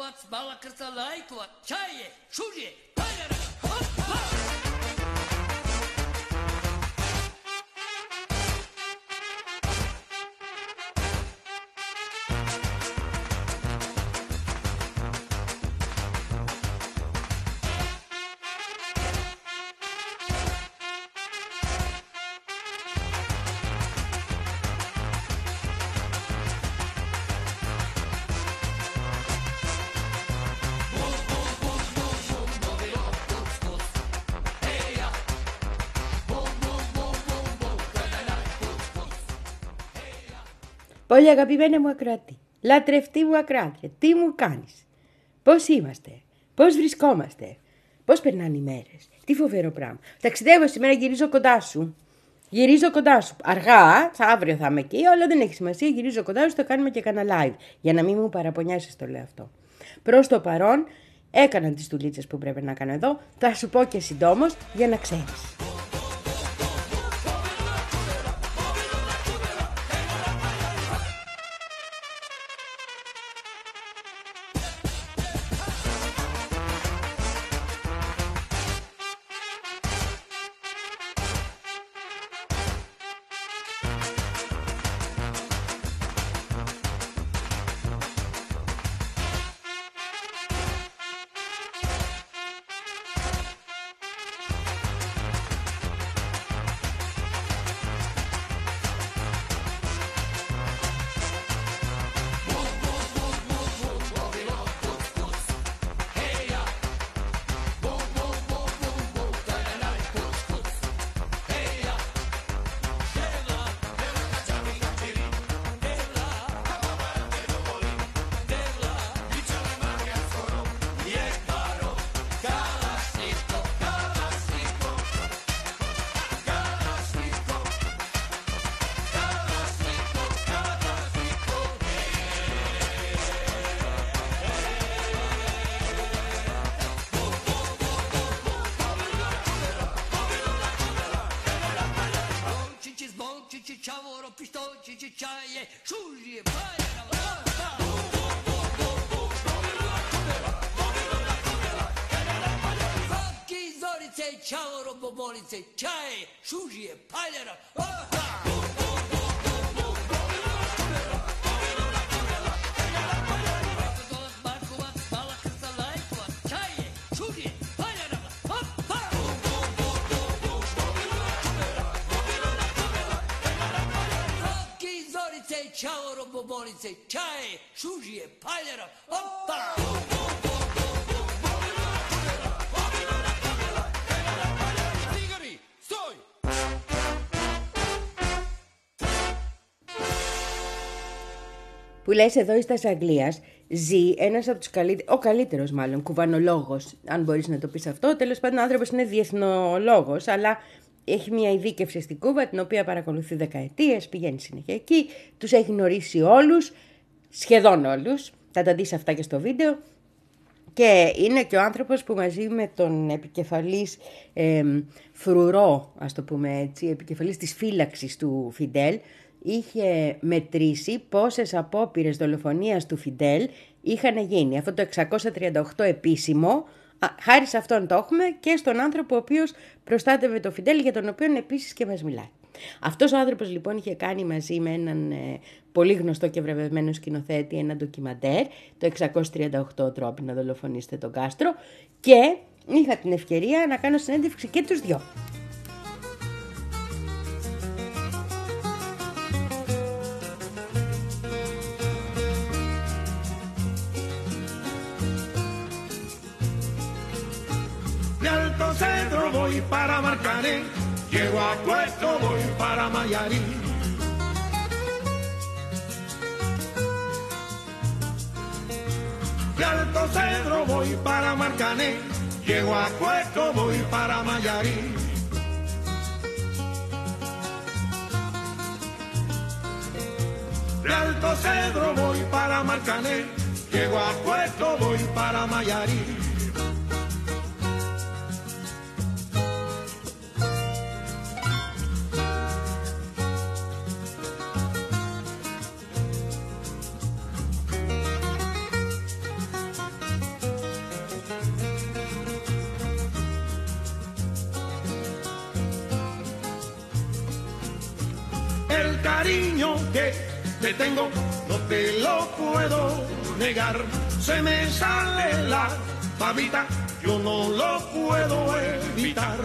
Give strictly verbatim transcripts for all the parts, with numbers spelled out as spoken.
Balakovat, balakırsa laikovat, çay ye, şur ye, hayır, hop, hop. Πολύ αγαπημένη μου ακροατή, λατρευτή μου ακροάτρια, τι μου κάνεις, πώς είμαστε, πώς βρισκόμαστε, πώς περνάνε οι μέρες, τι φοβερό πράγμα. Ταξιδεύω σήμερα, γυρίζω κοντά σου, γυρίζω κοντά σου, αργά, θα αύριο θα είμαι εκεί, αλλά δεν έχει σημασία, γυρίζω κοντά σου, το κάνουμε και κανένα live, για να μην μου παραπονιάσεις, το λέω αυτό. Προς το παρόν, έκανα τις δουλίτσες που πρέπει να κάνω εδώ, θα σου πω και συντόμως για να ξέρεις. Čavoro, pištočići, čaje, šužije, bajera, Vaki, zorice, čavoro, bobolice, čaje, šužije, paljera, Čavoro, bobolice, čaje, šužije, paljera, opa! Cigari, stoj! Που λες εδώ εις τας Αγγλίας ζει ένας από τους καλύτερους, ο καλύτερος μάλλον, κουβανολόγος, αν μπορείς να το πεις αυτό. Τέλος πάντων ο άνθρωπος είναι διεθνολόγος, αλλά έχει μια ειδίκευση στην Κούβα, την οποία παρακολουθεί δεκαετίες, πηγαίνει συνέχεια εκεί, τους έχει γνωρίσει όλους, σχεδόν όλους, θα τα δεις αυτά και στο βίντεο. Και είναι και ο άνθρωπος που μαζί με τον επικεφαλής ε, φρουρό, ας το πούμε έτσι, επικεφαλής της φύλαξης του Φιντέλ, είχε μετρήσει πόσες απόπειρες δολοφονίας του Φιντέλ είχαν γίνει. Αυτό το εξακόσια τριάντα οκτώ επίσημο, Α, χάρη σε αυτόν το έχουμε και στον άνθρωπο ο οποίος προστάτευε το Φιντέλ, για τον οποίο επίσης και μας μιλάει. Αυτός ο άνθρωπος λοιπόν είχε κάνει μαζί με έναν ε, πολύ γνωστό και βραβευμένο σκηνοθέτη ένα ντοκιμαντέρ, το εξακόσια τριάντα οκτώ τρόποι να δολοφονήσετε τον Κάστρο, και είχα την ευκαιρία να κάνω συνέντευξη και τους δυο. Cedro voy para Marcané, llego a Puerto, voy para Mayarí. De Alto Cedro voy para Marcané, llego a Puerto, voy para Mayarí. De Alto Cedro voy para Marcané, llego a Puerto, voy para Mayarí. el cariño que te tengo no te lo puedo negar. Se me sale la babita, yo no lo puedo evitar.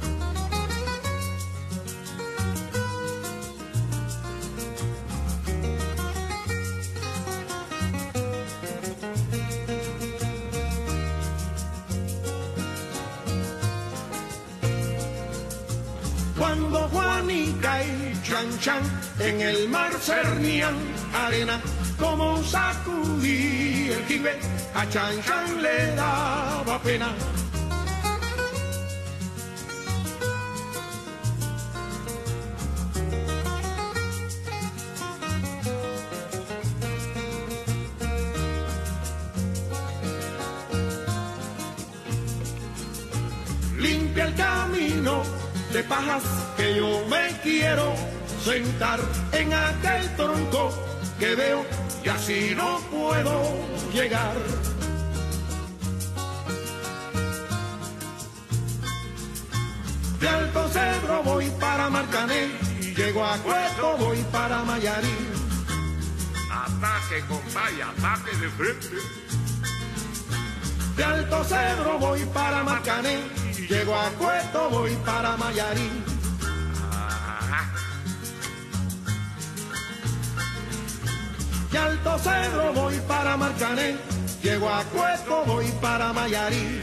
Cuando Juanica y Chan Chan en el mar cernían arena, como sacudí el jibe, a Chan Chan le daba pena. Limpia el camino de pajas que yo me quiero sentar en aquel tronco que veo y así no puedo llegar. De Alto Cedro voy para Marcané y llego a Cueto voy para Mayarí. Ataque, compadre, ataque de frente. De Alto Cedro voy para Marcané y llego a Cueto voy para Mayarí. De Alto Cedro voy para Marcané, llego a Cueto voy para Mayarí.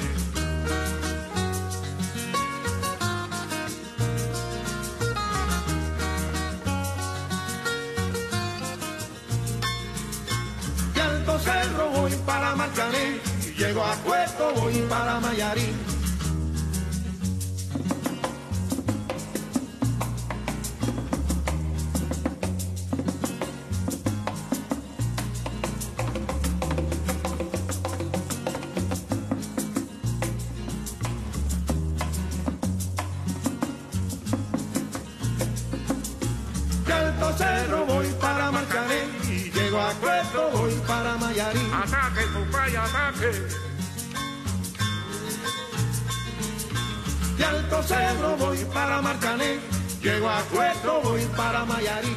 De Alto Cedro voy para Marcané, llego a Cueto voy para Mayarí. Cerro voy para Marcané y llego a Cueto voy para Mayarí. Ataque, compadre, ataque. De Alto Cedro voy para Marcané, llego a Cueto voy para Mayarí.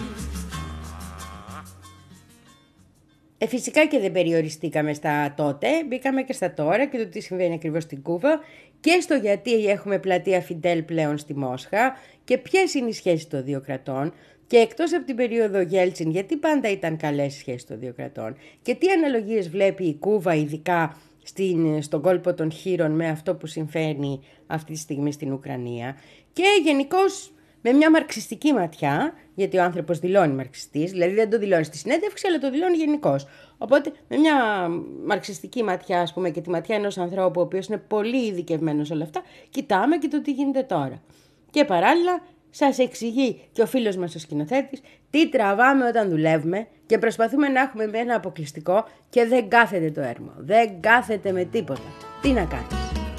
Ε, φυσικά και δεν περιοριστήκαμε στα τότε, μπήκαμε και στα τώρα και το τι συμβαίνει ακριβώς στην Κούβα και στο γιατί έχουμε πλατεία Φιντέλ πλέον στη Μόσχα και ποιες είναι οι σχέσεις των δύο κρατών. Και εκτός από την περίοδο Γέλτσιν, γιατί πάντα ήταν καλές σχέσεις των δύο κρατών και τι αναλογίες βλέπει η Κούβα ειδικά στην, στον κόλπο των Χείρων με αυτό που συμβαίνει αυτή τη στιγμή στην Ουκρανία και γενικώς με μια μαρξιστική ματιά, γιατί ο άνθρωπος δηλώνει μαρξιστής, δηλαδή δεν το δηλώνει στη συνέντευξη αλλά το δηλώνει γενικώς. Οπότε με μια μαρξιστική ματιά, ας πούμε, και τη ματιά ενός ανθρώπου ο οποίος είναι πολύ ειδικευμένος σε όλα αυτά, κοιτάμε και το τι γίνεται τώρα. Και παράλληλα σας εξηγεί και ο φίλος μας ο σκηνοθέτης τι τραβάμε όταν δουλεύουμε και προσπαθούμε να έχουμε ένα αποκλειστικό και δεν κάθεται το έρμο, δεν κάθεται με τίποτα. Τι να κάνεις.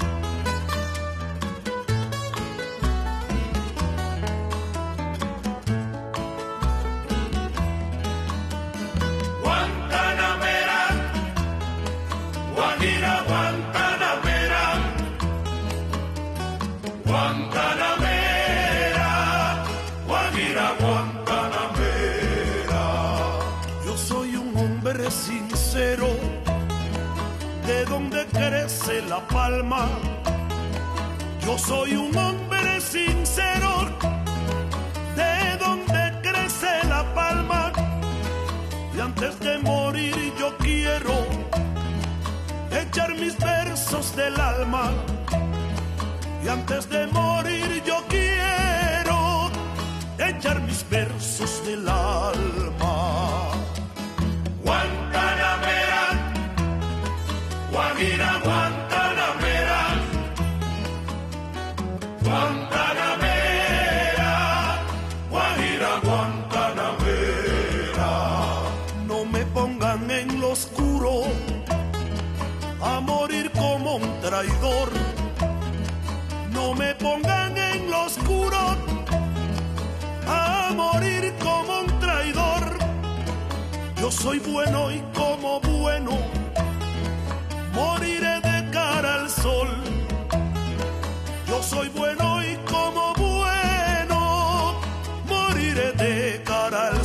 Sincero, de donde crece la palma. Yo soy un hombre sincero, de donde crece la palma. Y antes de morir yo quiero echar mis versos del alma. Y antes de morir yo quiero echar mis versos del alma. Guantanamera, Guajira, Guantanamera, Guantanamera, Guajira, Guantanamera. No me pongan en lo oscuro a morir como un traidor. No me pongan en lo oscuro a morir como un traidor. Yo soy bueno y como bueno moriré de cara al sol. Yo soy bueno y como bueno moriré de cara al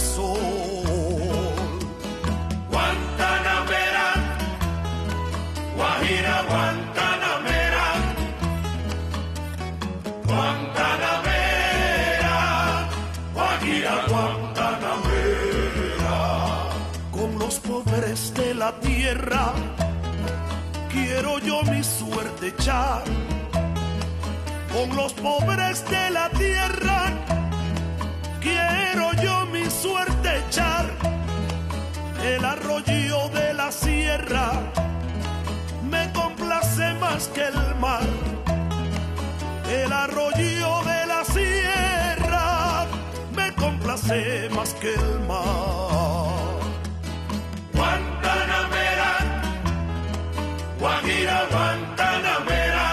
Guajira Guantanamera, Guantanamera, Guajira Guantanamera. Con los pobres de la tierra quiero yo mi suerte echar. Con los pobres de la tierra quiero yo mi suerte echar. El arroyo de la sierra me complace más que el mar. El arroyo de la sierra me complace más que el mar. Guantanamera, Guajira Guantanamera,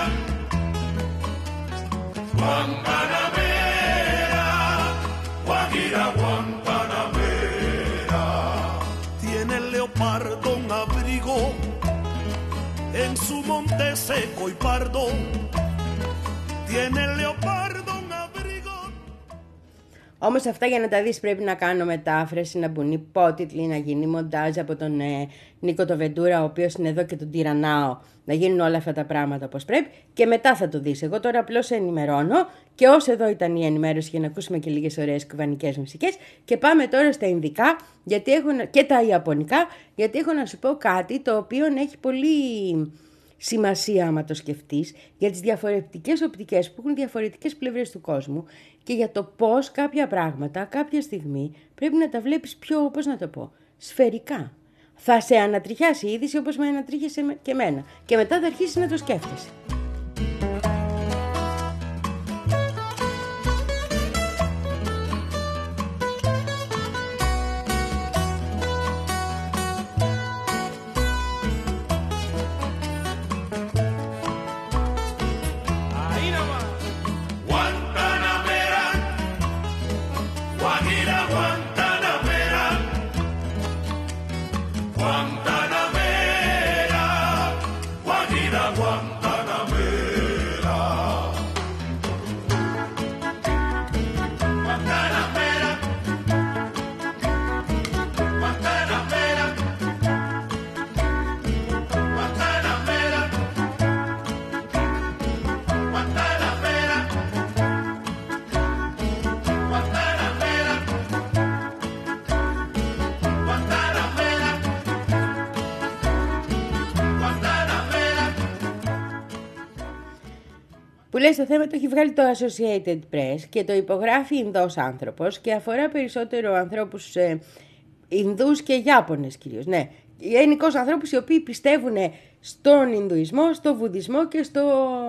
Guantanamera, Guajira Guantanamera. Tiene el leopardo un abrigo en su monte seco y pardo. Tiene el leopardo un abrigo. Όμως αυτά για να τα δεις πρέπει να κάνω μετάφραση, να μπουν υπότιτλοι, να γίνει μοντάζ από τον ε, Νίκο το Βεντούρα, ο οποίος είναι εδώ και τον τυραννάω, να γίνουν όλα αυτά τα πράγματα όπως πρέπει και μετά θα το δεις. Εγώ τώρα απλώς σε ενημερώνω και όσο εδώ ήταν η ενημέρωση για να ακούσουμε και λίγες ωραίες κουβανικές μουσικές και πάμε τώρα στα Ινδικά γιατί έχω, και τα Ιαπωνικά, γιατί έχω να σου πω κάτι το οποίο έχει πολύ σημασία άμα το σκεφτείς για τις διαφορετικές οπτικές που έχουν διαφορετικές πλευρές του κόσμου και για το πώς κάποια πράγματα κάποια στιγμή πρέπει να τα βλέπεις πιο, πώς να το πω, σφαιρικά. Θα σε ανατριχιάσει η είδηση όπως με ανατρίχιασε και εμένα και μετά θα αρχίσεις να το σκέφτεσαι. Που λέει στο θέμα το έχει βγάλει το Associated Press και το υπογράφει Ινδός άνθρωπος και αφορά περισσότερο ανθρώπους ε, Ινδούς και Ιάπωνες κυρίως. Ναι, γενικώς ανθρώπους οι οποίοι πιστεύουν στον Ινδουισμό, στο Βουδισμό και στο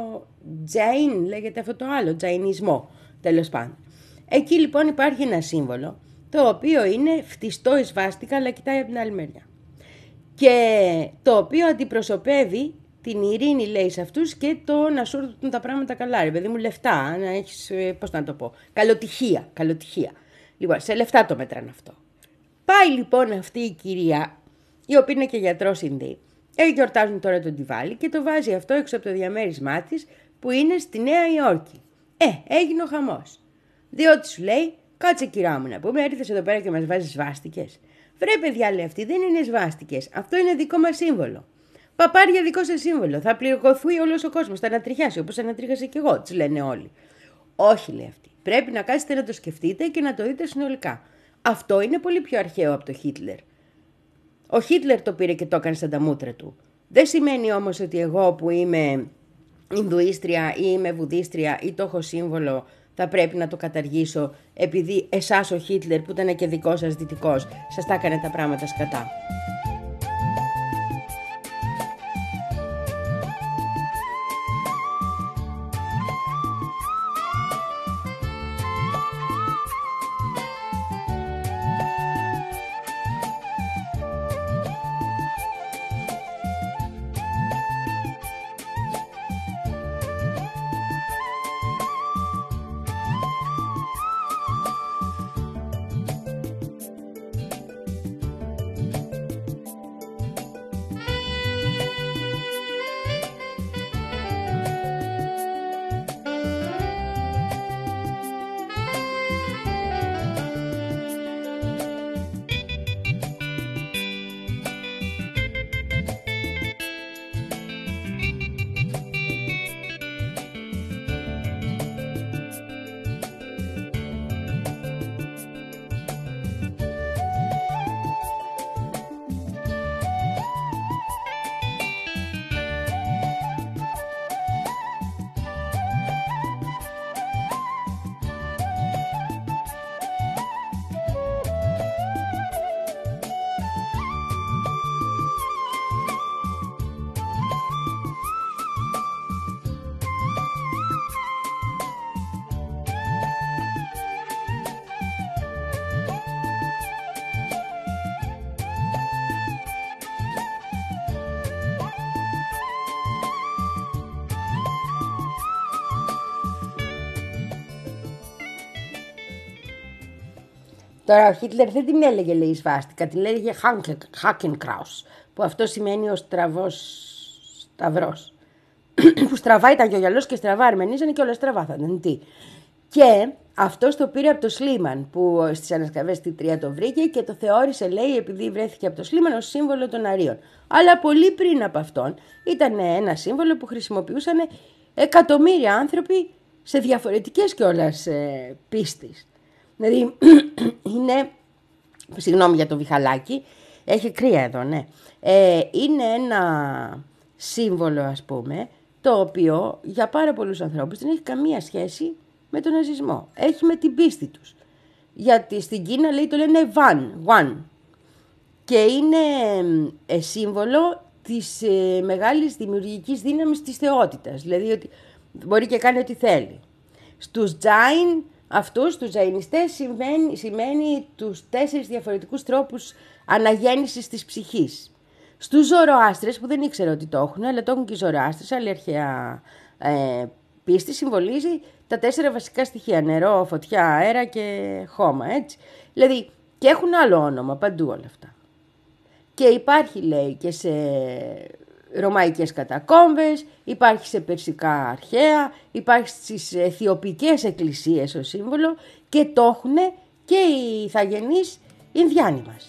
Τζαϊν, λέγεται αυτό το άλλο, Τζαϊνισμό τέλος πάντων. Εκεί λοιπόν υπάρχει ένα σύμβολο το οποίο είναι φτιστό εις βάστικα αλλά κοιτάει από την άλλη μεριά και το οποίο αντιπροσωπεύει την ειρήνη λέει σε αυτούς και το να σου έρθουν τα πράγματα καλά, ρε παιδί μου, λεφτά, να έχεις, πώς να το πω, καλοτυχία, καλοτυχία. Λοιπόν, σε λεφτά το μέτραν αυτό. Πάει λοιπόν αυτή η κυρία, η οποία είναι και γιατρός Ινδή, γιορτάζουν τώρα τον Diwali και το βάζει αυτό έξω από το διαμέρισμά της που είναι στη Νέα Υόρκη. Ε, έγινε ο χαμός. Διότι σου λέει, κάτσε κυρά μου να πούμε, έρθες εδώ πέρα και μας βάζεις σβάστικες. Βρε παιδιά, λέει, αυτή δεν είναι σβάστικες, αυτό είναι δικό μας σύμβολο. Παπάρια δικό σας σύμβολο, θα πληγωθεί όλος ο κόσμος, θα ανατριχιάσει όπως ανατρίχασε και εγώ, τις λένε όλοι. Όχι, λέει αυτή. Πρέπει να κάτσετε να το σκεφτείτε και να το δείτε συνολικά. Αυτό είναι πολύ πιο αρχαίο από το Χίτλερ. Ο Χίτλερ το πήρε και το έκανε σαν τα μούτρα του. Δεν σημαίνει όμως ότι εγώ που είμαι Ινδουίστρια ή είμαι Βουδίστρια ή το έχω σύμβολο θα πρέπει να το καταργήσω επειδή εσάς ο Χίτλερ που ήταν και δικό σας δυτικός σας τα έκανε τα πράγματα σκατά. Τώρα ο Χίτλερ δεν την έλεγε, λέει, σβάστηκα, την έλεγε Hakenkreuz, που αυτό σημαίνει ο στραβός σταυρός. Που στραβά ήταν και ο γυαλός και στραβά αρμενίζανε και όλα στραβά θα ήταν. Τι. Και αυτό το πήρε από το Σλίμαν, που στις ανασκαβές τη Τρία το βρήκε και το θεώρησε, λέει, επειδή βρέθηκε από το Σλίμαν, ως σύμβολο των Αρίων. Αλλά πολύ πριν από αυτόν ήταν ένα σύμβολο που χρησιμοποιούσαν εκατομμύρια άνθρωποι σε διαφορετικές κιόλας ε, πίστεις. Δηλαδή, είναι, συγγνώμη για το βιχαλάκι, έχει κρύα εδώ, ναι. Ε, είναι ένα σύμβολο, ας πούμε, το οποίο για πάρα πολλούς ανθρώπους δεν έχει καμία σχέση με τον ναζισμό. Έχει με την πίστη τους. Γιατί στην Κίνα, λέει, το λένε one, one. Και είναι ε, σύμβολο της ε, μεγάλης δημιουργικής δύναμης της θεότητας. Δηλαδή ότι μπορεί και κάνει ό,τι θέλει. Στους Τζάιν, αυτούς τους Τζαϊνιστές, σημαίνει, σημαίνει τους τέσσερις διαφορετικούς τρόπους αναγέννησης της ψυχής. Στους Ζωροάστρες, που δεν ήξερα ότι το έχουν, αλλά το έχουν και οι Ζωροάστρες, άλλη αρχαία ε, πίστη, συμβολίζει τα τέσσερα βασικά στοιχεία, νερό, φωτιά, αέρα και χώμα, έτσι. Δηλαδή, και έχουν άλλο όνομα παντού όλα αυτά. Και υπάρχει, λέει, και σε ρωμαϊκές κατακόμβες, υπάρχει σε περσικά αρχαία, υπάρχει στις αιθιοπικές εκκλησίες ως σύμβολο και το έχουν και οι ηθαγενείς Ινδιάνοι μας.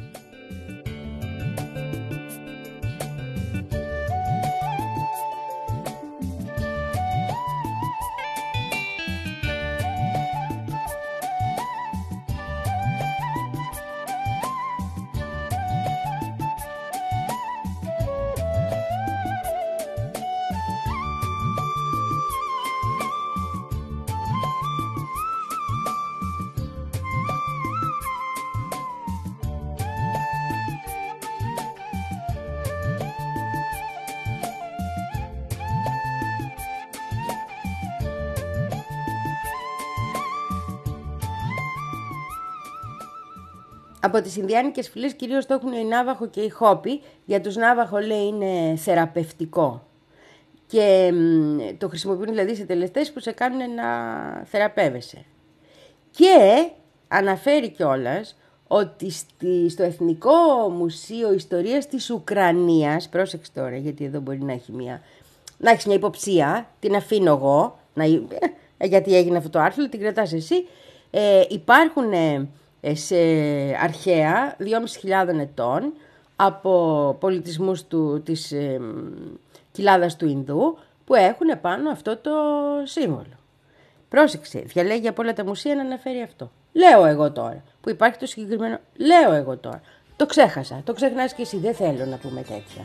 Από τις Ινδιάνικες φυλές κυρίως το έχουν οι Νάβαχο και οι Χόπι. Για τους Νάβαχο, λέει, είναι θεραπευτικό. Και μ, το χρησιμοποιούν δηλαδή σε τελεστές που σε κάνουν να θεραπεύεσαι. Και αναφέρει κιόλας ότι στη, στο Εθνικό Μουσείο Ιστορίας της Ουκρανίας, πρόσεξε τώρα γιατί εδώ μπορεί να έχει μια, να έχεις μια υποψία, την αφήνω εγώ, να, γιατί έγινε αυτό το άρθρο, την κρατάς εσύ, ε, υπάρχουν... Ε, σε αρχαία δυόμισι χιλιάδες ετών από πολιτισμούς του, της ε, κοιλάδας του Ινδού που έχουν πάνω αυτό το σύμβολο. Πρόσεξε, διαλέγει από όλα τα μουσεία να αναφέρει αυτό. Λέω εγώ τώρα, που υπάρχει το συγκεκριμένο, λέω εγώ τώρα. Το ξέχασα, το ξεχνάς και εσύ, δεν θέλω να πούμε τέτοια.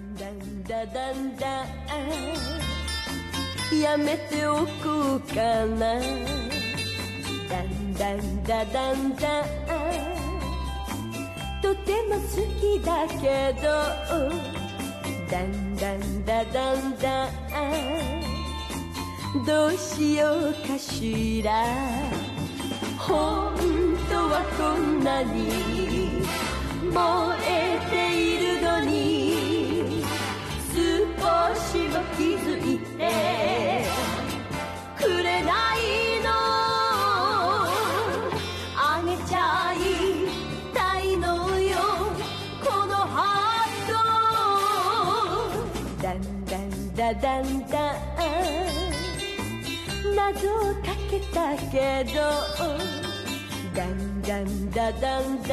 だんだだんだとても好きだけどだんだんだだんだどうしようかしら本当はこんなに燃えているのに少しも気づいてくれないのだだんだ謎をかけたけどだんだんだだんだ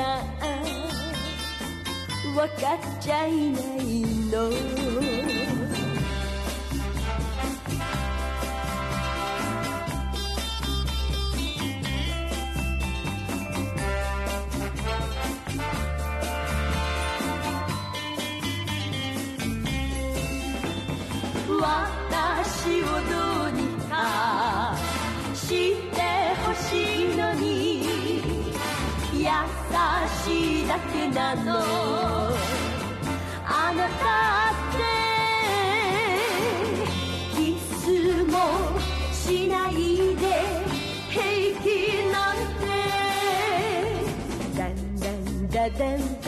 わかっちゃいないの私をどうにかしてほしいのに優しいだけなのあなたってキスもしないで平気なんてだんだんだだんだ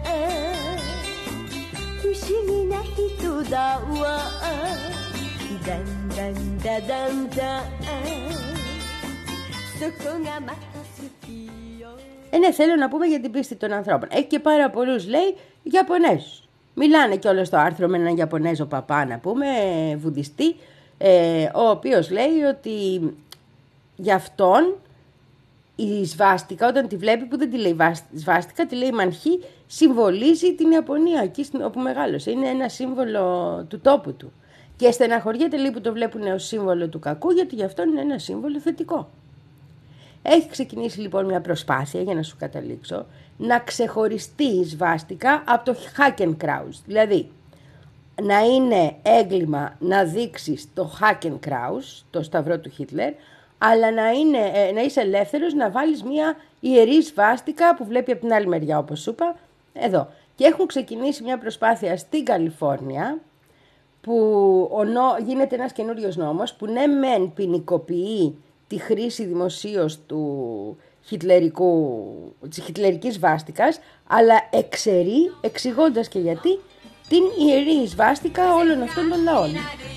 不思議な人だわだんだんだだんだそこがまた好きよ。 Ε, ναι, θέλω να πούμε για την πίστη των ανθρώπων. Έχει και πάρα πολλούς, λέει, Ιαπωνέζους. Μιλάνε κιόλας στο άρθρο με έναν Ιαπωνέζο παπά, να πούμε, βουδιστή, ε, ο οποίος λέει ότι για αυτόν η σβάστικα, όταν τη βλέπει, που δεν τη λέει σβάστικα, τη λέει μανχή, συμβολίζει την Ιαπωνία, εκεί όπου μεγάλωσε. Είναι ένα σύμβολο του τόπου του. Και στεναχωριέται λίγο που το βλέπουν ως σύμβολο του κακού, γιατί γι' αυτό είναι ένα σύμβολο θετικό. Έχει ξεκινήσει λοιπόν μια προσπάθεια, για να σου καταλήξω, να ξεχωριστεί η σβάστικα από το Hakenkreuz. Δηλαδή, να είναι έγκλημα να δείξεις το Hakenkreuz, το σταυρό του Χίτλερ, αλλά να, είναι, να είσαι ελεύθερος να βάλεις μια ιερή σβάστικα που βλέπει από την άλλη μεριά, όπως σου είπα, εδώ. Και έχουν ξεκινήσει μια προσπάθεια στην Καλιφόρνια, που ο νο... γίνεται ένας καινούριος νόμος, που ναι μεν ποινικοποιεί τη χρήση δημοσίως του χιτλερικού, της χιτλερικής σβάστικας, αλλά εξαιρεί, εξηγώντας και γιατί, την ιερή σβάστικα όλων αυτών των λαών.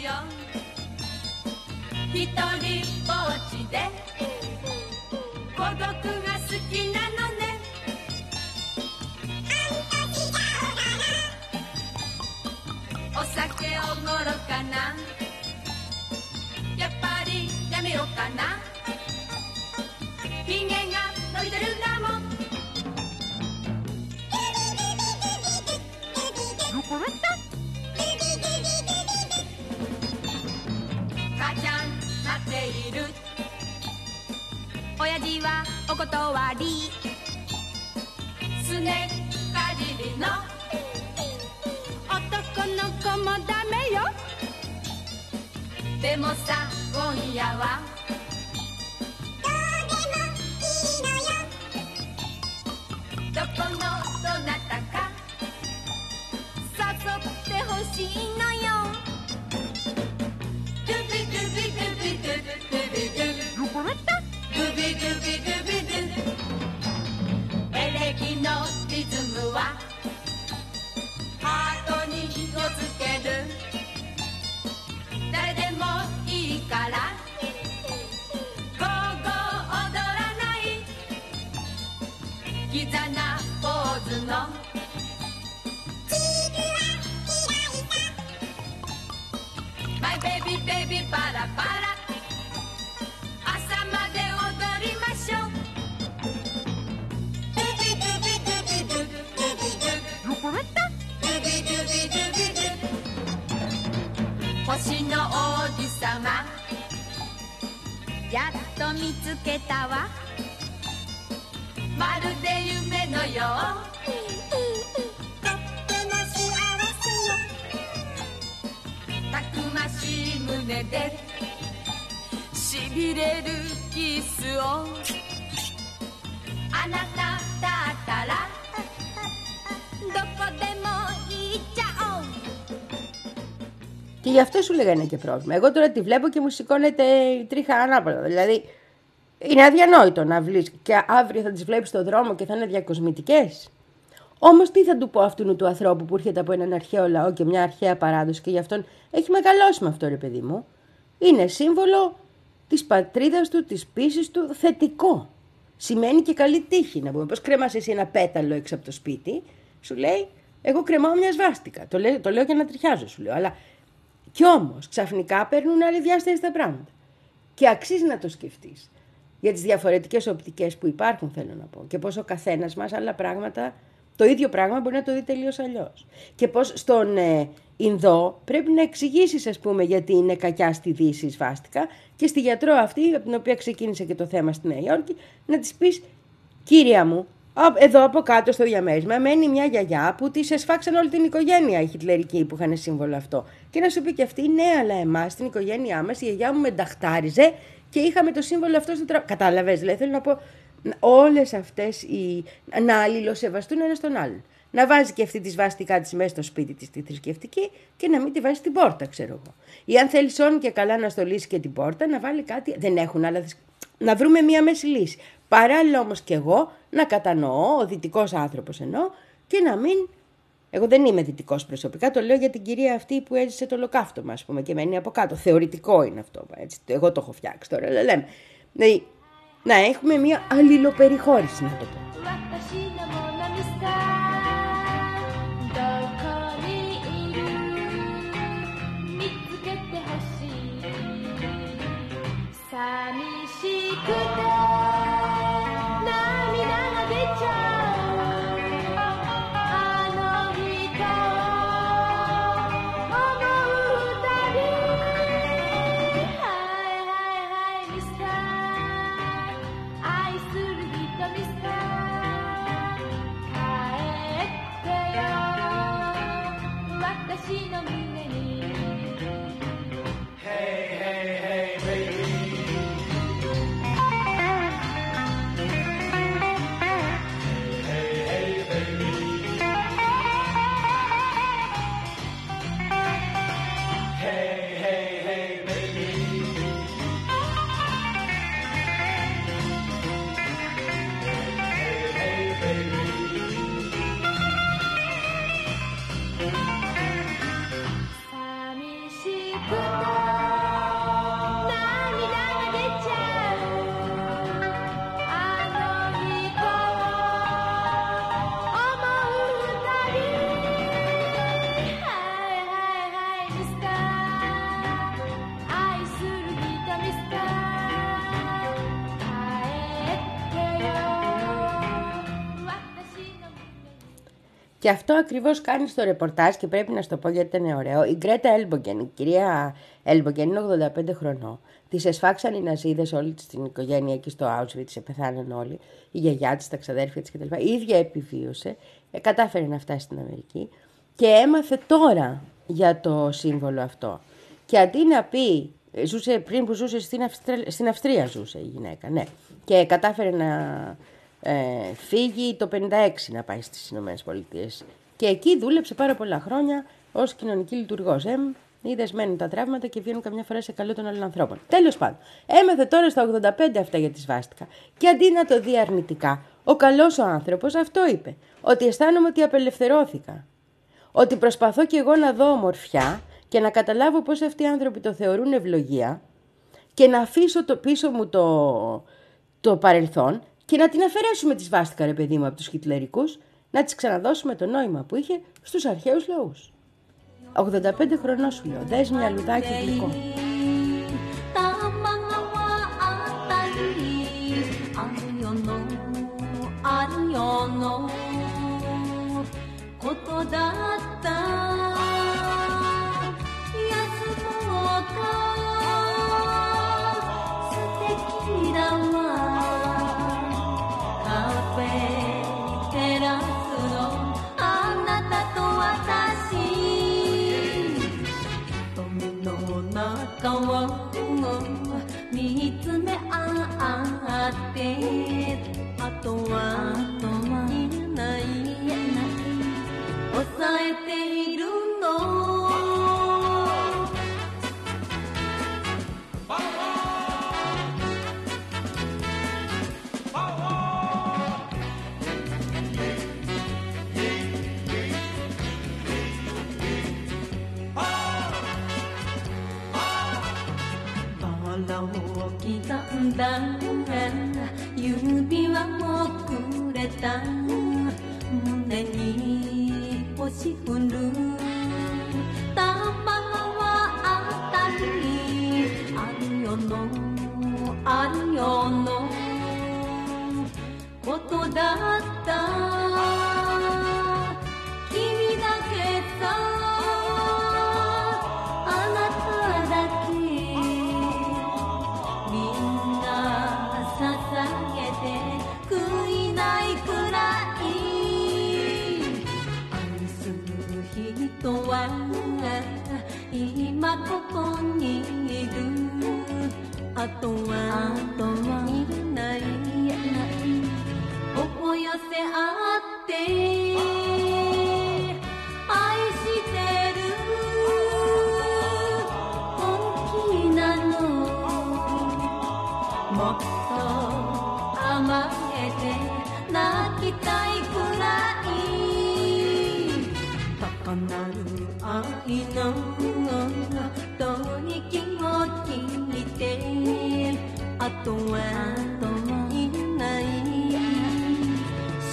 Και γι' αυτό σου λέγανε και πρόβλημα. Εγώ τώρα τη βλέπω και μου σηκώνεται η τρίχα ανάποδα. Δηλαδή, είναι αδιανόητο να βλεις και αύριο θα τις βλέπεις στον δρόμο και θα είναι διακοσμητικές. Όμως τι θα του πω αυτού του ανθρώπου που έρχεται από έναν αρχαίο λαό και μια αρχαία παράδοση και γι' αυτόν έχει μεγαλώσει με αυτό, ρε παιδί μου. Είναι σύμβολο της πατρίδας του, της πίσης του, θετικό. Σημαίνει και καλή τύχη. Να πούμε, πώς κρέμας εσύ ένα πέταλο έξω από το σπίτι, σου λέει, εγώ κρεμάω μια σβάστικα. Το λέω, το λέω για να τριχιάζω, σου λέω. Αλλά κι όμως ξαφνικά παίρνουν άλλη διάσταση τα πράγματα. Και αξίζει να το σκεφτείς. Για τις διαφορετικές οπτικές που υπάρχουν, θέλω να πω. Και πώς ο καθένας μας άλλα πράγματα, το ίδιο πράγμα μπορεί να το δει τελείως αλλιώς. Και πώς στον ε, Ινδό πρέπει να εξηγήσεις, ας πούμε, γιατί είναι κακιά στη Δύση η σβάστικα και στη γιατρό αυτή, από την οποία ξεκίνησε και το θέμα στη Νέα Υόρκη, να της πεις, κύρια μου, εδώ από κάτω στο διαμέρισμα μένει μια γιαγιά που της εσφάξαν όλη την οικογένεια οι χιτλερικοί που είχαν σύμβολο αυτό. Και να σου πει και αυτή, ναι, αλλά εμάς στην οικογένειά μας η γιαγιά μου με νταχτάριζε και είχαμε το σύμβολο αυτό στο τραπέζι. Κατάλαβες, δηλαδή θέλω να πω όλες αυτές οι. Να αλληλοσεβαστούν ένα τον άλλον. Να βάζει και αυτή τη σβάστικά της μέσα στο σπίτι της τη θρησκευτική και να μην τη βάζει στην πόρτα, ξέρω εγώ. Ή αν θέλει όν και καλά να στολίσει και την πόρτα, να βάλει κάτι. Δεν έχουν άλλα. Να βρούμε μία μέση λύση. Παράλληλα όμως και εγώ να κατανοώ, ο δυτικός άνθρωπος εννοώ, και να μην. Εγώ δεν είμαι δυτικός προσωπικά, το λέω για την κυρία αυτή που έζησε το ολοκαύτωμα, ας πούμε, και μένει από κάτω. Θεωρητικό είναι αυτό, έτσι. Εγώ το έχω φτιάξει τώρα, αλλά λέμε. Δηλαδή, να έχουμε μία αλληλοπεριχώρηση, να το πω. 私のモナミスターどこにいる見つけてほしい寂しくて涙が出ちゃう Και αυτό ακριβώς κάνει στο ρεπορτάζ και πρέπει να σου το πω γιατί ήταν ωραίο. Η Γκρέτα Έλμπογκεν, η κυρία Έλμπογκεν είναι ογδόντα πέντε χρονών. Της εσφάξαν οι Ναζίδες όλη της την οικογένεια εκεί στο Auschwitz, πεθάναν όλοι. Η γιαγιά της, τα ξαδέρφια της κτλ. Η ίδια επιβίωσε, ε, κατάφερε να φτάσει στην Αμερική και έμαθε τώρα για το σύμβολο αυτό. Και αντί να πει, ζούσε, πριν που ζούσε στην, Αυστραλ... στην Αυστρία ζούσε η γυναίκα, ναι. Και κατάφερε να ε, φύγει το πενήντα έξι να πάει στις Ηνωμένες Πολιτείες. Και εκεί δούλεψε πάρα πολλά χρόνια ως κοινωνική λειτουργός. Ε, είδες μένουν τα τραύματα και βγαίνουν καμιά φορά σε καλό των άλλων ανθρώπων. Τέλος πάντων, έμαθε τώρα στα ογδόντα πέντε αυτά για τη σβάστηκα. Και αντί να το δει αρνητικά, ο καλός ο άνθρωπος αυτό είπε. Ότι αισθάνομαι ότι απελευθερώθηκα. Ότι προσπαθώ κι εγώ να δω ομορφιά και να καταλάβω πώς αυτοί οι άνθρωποι το θεωρούν ευλογία και να αφήσω το πίσω μου το, το παρελθόν και να την αφαιρέσουμε τη σβάστηκα, ρε παιδί μου, από τους χιτλερικούς, να της ξαναδώσουμε το νόημα που είχε στους αρχαίους λαούς. ογδόντα πέντε χρονών σου λέω, δες μια λουδάκι γλυκό. 指輪もくれた胸に星降る玉はあったりあるよのあるよのことだった君だけさあなただけみんな捧げて悔いないくらい愛する人は今ここにいるあとはいない微笑寄せ合って愛してる本気なのもっと甘えて泣きたいくらい高鳴る愛の吐息を聞いてあとはいない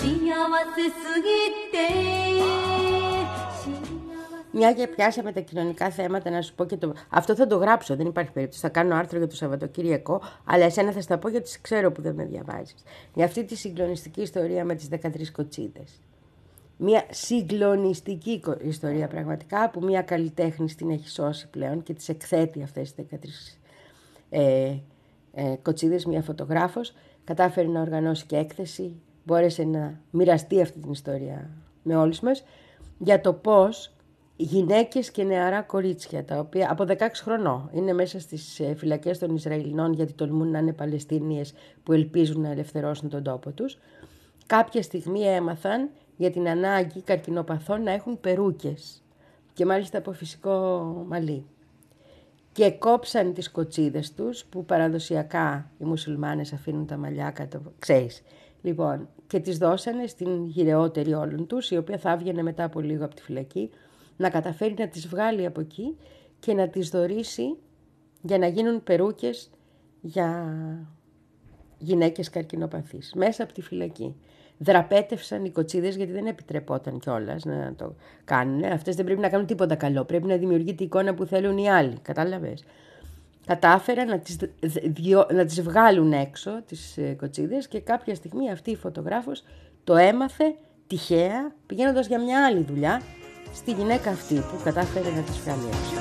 Μια και πιάσαμε τα κοινωνικά θέματα, να σου πω και το. Αυτό θα το γράψω, δεν υπάρχει περίπτωση. Θα κάνω άρθρο για το Σαββατοκύριακο, αλλά εσένα θα στα πω γιατί ξέρω που δεν με διαβάζεις. Για αυτή τη συγκλονιστική ιστορία με τις δεκατρείς κοτσίδες. Μια συγκλονιστική ιστορία πραγματικά, που μια καλλιτέχνης την έχει σώσει πλέον και τις εκθέτει αυτές τις δεκατρείς ε, ε, κοτσίδες. Μια φωτογράφος κατάφερε να οργανώσει και έκθεση, μπόρεσε να μοιραστεί αυτή την ιστορία με όλους μας, για το πώς γυναίκες και νεαρά κορίτσια, τα οποία από δεκαέξι χρονών είναι μέσα στις φυλακές των Ισραηλινών γιατί τολμούν να είναι Παλαιστίνιες που ελπίζουν να ελευθερώσουν τον τόπο τους, κάποια στιγμή έμαθαν για την ανάγκη καρκινοπαθών να έχουν περούκες και μάλιστα από φυσικό μαλλί. Και κόψαν τις κοτσίδες τους, που παραδοσιακά οι μουσουλμάνες αφήνουν τα μαλλιά κάτω, ξέρεις. Λοιπόν, και τις δώσανε στην γυρεότερη όλων τους, η οποία θα έβγαινε μετά από λίγο από τη φυλακή, να καταφέρει να τις βγάλει από εκεί και να τις δωρήσει για να γίνουν περούκες για γυναίκες καρκινοπαθείς, μέσα από τη φυλακή. Δραπέτευσαν οι κοτσίδες γιατί δεν επιτρεπόταν κιόλας να το κάνουν. Αυτές δεν πρέπει να κάνουν τίποτα καλό. Πρέπει να δημιουργείται η εικόνα που θέλουν οι άλλοι. Κατάλαβες. Κατάφεραν να τις, δυο, να τις βγάλουν έξω τις κοτσίδες και κάποια στιγμή αυτή η φωτογράφος το έμαθε τυχαία πηγαίνοντας για μια άλλη δουλειά στη γυναίκα αυτή που κατάφερε να τις βγάλει έξω.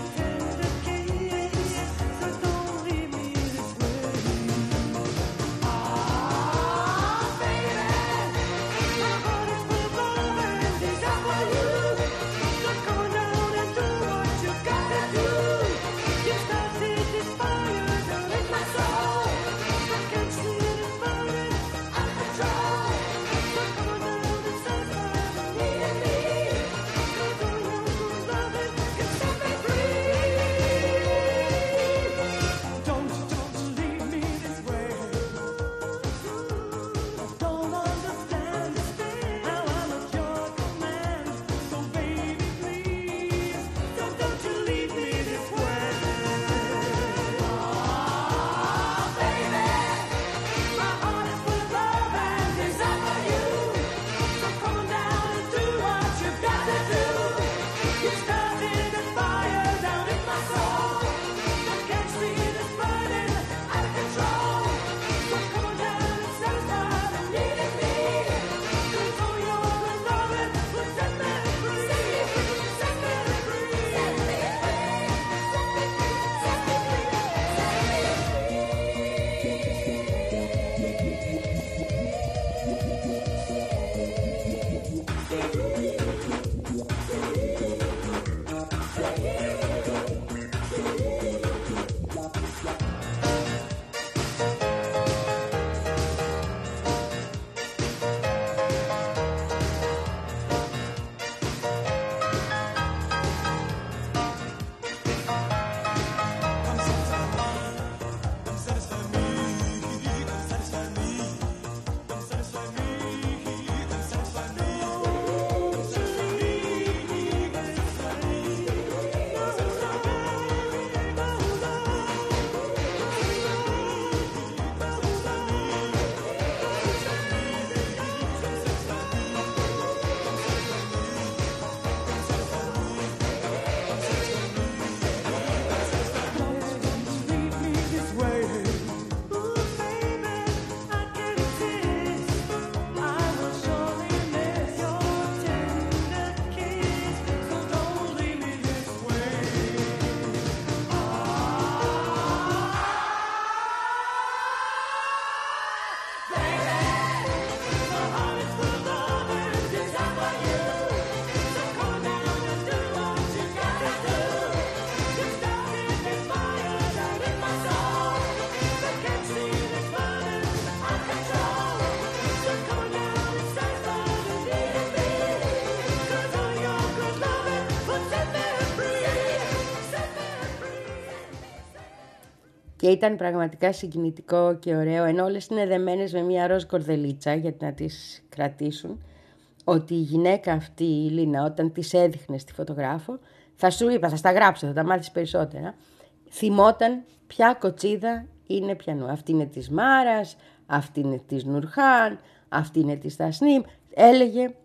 Και ήταν πραγματικά συγκινητικό και ωραίο, ενώ όλες είναι δεμένες με μια ροζ κορδελίτσα για να τις κρατήσουν, ότι η γυναίκα αυτή, η Λίνα, όταν της έδειχνε στη φωτογράφο, θα σου είπα, θα στα γράψω, θα τα μάθεις περισσότερα, θυμόταν ποια κοτσίδα είναι πιανού. Αυτή είναι της Μάρας, αυτή είναι της Νουρχάν, αυτή είναι της Τασνίμ. Έλεγε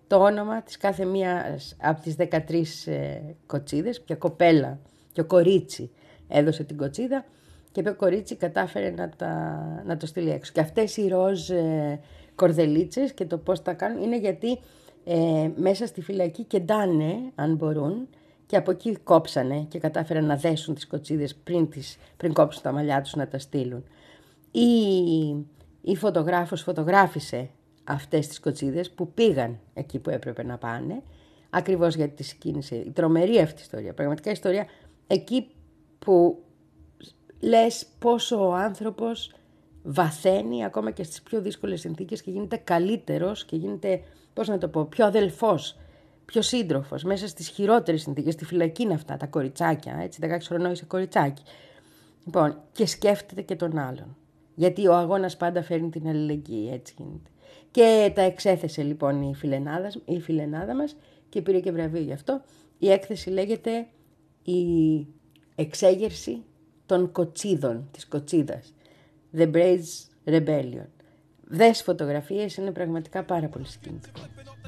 το όνομα της κάθε μίας από τις δεκατρείς ε, κοτσίδες, ποια κοπέλα, ποιο κορίτσι έδωσε την κοτσίδα και ποιο κορίτσι κατάφερε να, τα, να το στείλει έξω. Και αυτές οι ροζ ε, κορδελίτσες και το πώς τα κάνουν είναι γιατί ε, μέσα στη φυλακή κεντάνε, αν μπορούν, και από εκεί κόψανε και κατάφεραν να δέσουν τις κοτσίδες πριν, τις, πριν κόψουν τα μαλλιά τους να τα στείλουν. Η, η φωτογράφος φωτογράφησε αυτές τις κοτσίδες που πήγαν εκεί που έπρεπε να πάνε, ακριβώς γιατί τις κίνησε. Η τρομερή αυτή ιστορία, πραγματικά ιστορία, εκεί που λες πόσο ο άνθρωπος βαθαίνει ακόμα και στις πιο δύσκολες συνθήκες και γίνεται καλύτερος και γίνεται, πώς να το πω, πιο αδελφός, πιο σύντροφος μέσα στις χειρότερες συνθήκες. Στη φυλακή είναι αυτά τα κοριτσάκια, έτσι, δεκαέξι χρονών είσαι κοριτσάκι. Λοιπόν, και σκέφτεται και τον άλλον. Γιατί ο αγώνας πάντα φέρνει την αλληλεγγύη, έτσι γίνεται. Και τα εξέθεσε λοιπόν η φιλενάδα, η φιλενάδα μας και πήρε και βραβείο γι' αυτό. Η έκθεση λέγεται «Η εξέγερση των κοτσίδων», της κοτσίδας. The Braids Rebellion. Δες φωτογραφίες, είναι πραγματικά πάρα πολύ συγκινητικό.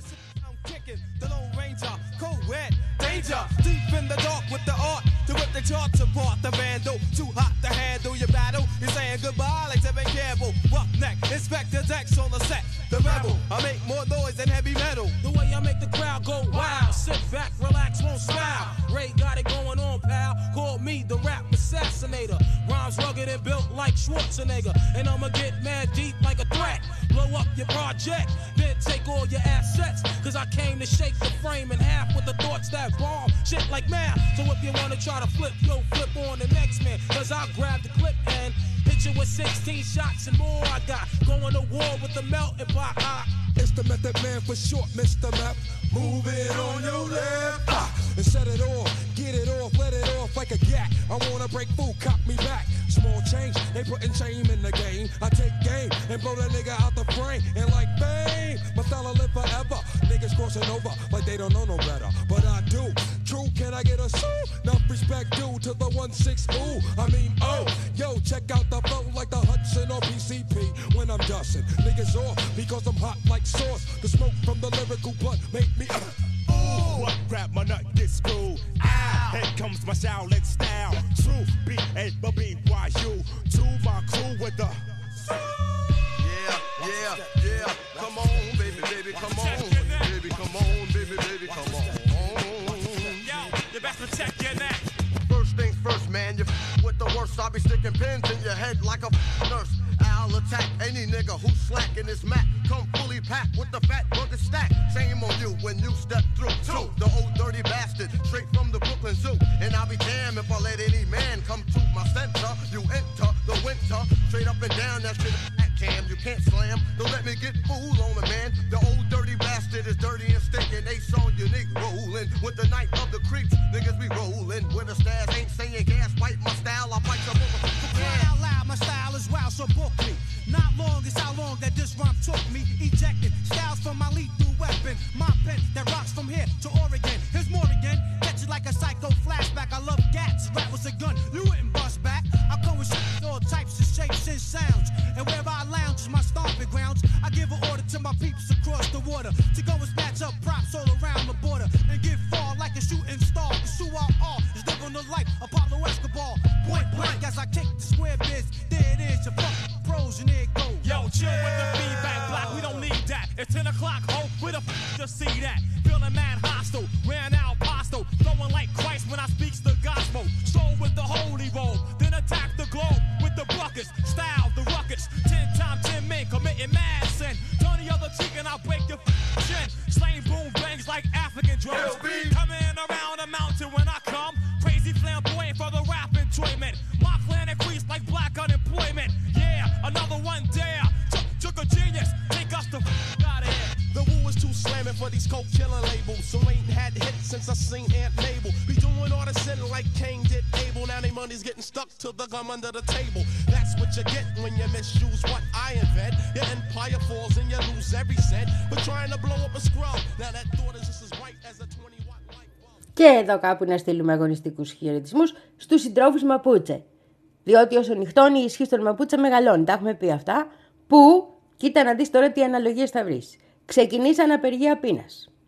Danger, deep in the dark with the art to rip the charts apart. The vandal, too hot to handle your battle. You're saying goodbye like Tevin Campbell. Roughneck, Inspector Dex on the set. The rebel, I make more noise than heavy metal. The way I make the crowd go wild. Sit back, relax, won't smile. Ray got it going on, pal. Call me the rap assassinator. Rhymes rugged and built like Schwarzenegger. And I'ma get mad deep like a threat. Blow up your project, then take all your assets. Cause I came to shake the frame in half with the thoughts that bomb shit like math. So if you wanna try to flip, yo, flip on the next man. Cause I'll grab the clip and hit you with sixteen shots and more. I got going to war with the melting pot. I It's the Method Man for short, Mister Map. Move it on your left, ah, and set it off, get it off, let it off like a gat. I wanna break food, cop me back. Small change, they putting shame in the game. I take game and blow that nigga out the frame. And like bang, my style will live forever. Niggas crossing over like they don't know no better, but I do. True, can I get a sue? Enough respect due to the one six ooh. I mean, oh, yo, check out the flow like the Hudson or P C P when I'm dusting. Niggas off because I'm hot like sauce. The smoke from the lyrical blunt make me uh, ooh. What grab my nut, get screwed. Ah, here comes my Shaolin style. True, B A B Y U. To my crew with the yeah, yeah, yeah. Come on, baby, baby, come on, baby, come on, baby, baby, come on. Yo, you best protect your neck. First things first, man. You f- with the worst. I'll be sticking pins in your head like a f- nurse. I'll attack any nigga who's slacking his mat. Come fully packed with the fat rugged stack. Shame on you when you step through. Two, the old dirty bastard, straight from the Brooklyn Zoo. And I'll be damned if I let any man come to my center. You enter the winter, straight up and down that shit. Cam, you can't slam. Don't let me get fooled on a man. The old dirty bastard is dirty and stinking. Ace on unique rolling with the night of the creeps. Niggas be rolling with a stash. Ain't saying gas. Bite my style. I bite your motherfucker. Cry out loud. My style is wild, so book me. Not long is how long that this rhyme took me. Ejecting styles from my lethal weapon. My pen that rocks from here to Oregon. Here's more again. Catch it like a psycho flashback. I love gats. Rap was a gun. You wouldn't bust back. I come with shit, all types of shapes and sounds. And where I lounge is my stomping grounds. I give an order to my peeps across the water to go and snatch up props all around the border and get far like a shooting star. Cause who I are is living the life of Pablo Escobar. Point blank as I kick the square biz. There it is, your fucking pros and there it goes. Yo, chill with the feedback block, we don't need that. It's ten o'clock, ho, where the f*** just see that? Feeling mad hostile, ran out postal. Flowing like Christ when I speaks the gospel. Stroll with the holy roll, then attack the globe with the buckets. Style, the ruckus, ten times ten men committing mad sin. Turn the other cheek and I'll break your f***ing chin. Slaying boom bangs like African drums. Coming around the mountain when I come. Crazy flamboyant for the rap enjoyment. My clan increased like black unemployment. Yeah, another one dare. Took a genius, take us the f*** out of here. The woo is too slamming for these coke killing labels. So ain't had hits since I seen Aunt Mabel. Be doing all the sin like Cain did Abel. Now they money's getting stuck to the gum under the table. That's what you get when you misuse what I invent. Your empire falls and you lose every cent. But trying to blow up a scrub. Now that thought is just as right as a twenty watt light bulb. Και εδώ κάπου να στείλουμε αγωνιστικούς χαιρετισμούς στους συντρόφους Μαπούτσε. Διότι όσο νυχτώνει η ισχύ των Μαπούτσε μεγαλώνει. Τα έχουμε πει αυτά. Που, κοίτα να δεις τώρα τι αναλογίες θα βρεις. Ξεκινήσαν απεργία πείνας.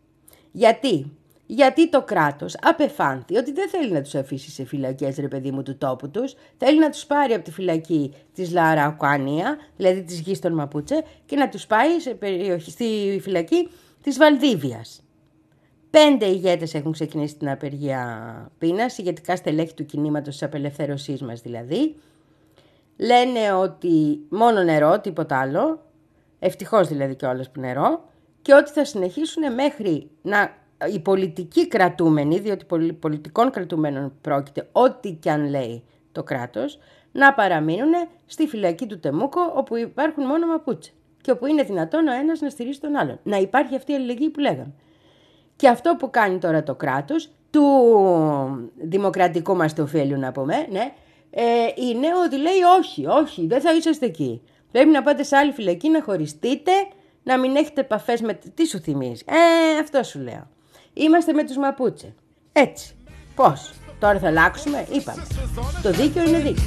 Γιατί? Γιατί το κράτος απεφάνθη ότι δεν θέλει να τους αφήσει σε φυλακές, ρε παιδί μου, του τόπου τους. Θέλει να τους πάρει από τη φυλακή της Λαραουκάνια, δηλαδή της γης των Μαπούτσε, και να τους πάει σε περιοχή, στη φυλακή της Βαλδίβιας. Πέντε ηγέτες έχουν ξεκινήσει την απεργία πείνας, ηγετικά στελέχη του κινήματος της απελευθέρωσής μας δηλαδή. Λένε ότι μόνο νερό, τίποτα άλλο, ευτυχώς δηλαδή κιόλας που νερό, και ότι θα συνεχίσουν μέχρι να... Οι πολιτικοί κρατούμενοι, διότι πολιτικών κρατουμένων πρόκειται, ό,τι κι αν λέει το κράτος, να παραμείνουν στη φυλακή του Τεμούκο, όπου υπάρχουν μόνο Μαπούτσε και όπου είναι δυνατόν ο ένας να στηρίζει τον άλλον. Να υπάρχει αυτή η αλληλεγγύη που λέγαμε. Και αυτό που κάνει τώρα το κράτος, του δημοκρατικού μας του φίλου να πούμε, ναι, ε, είναι ότι λέει όχι, όχι, δεν θα είσαστε εκεί. Πρέπει να πάτε σε άλλη φυλακή, να χωριστείτε, να μην έχετε επαφές με... Τι σου θυμίζει? Ε, αυτό σου λέω. Είμαστε με τους Μαπούτσε. Έτσι. Πώς? Τώρα θα αλλάξουμε? Είπαμε. Το δίκαιο είναι δίκαιο.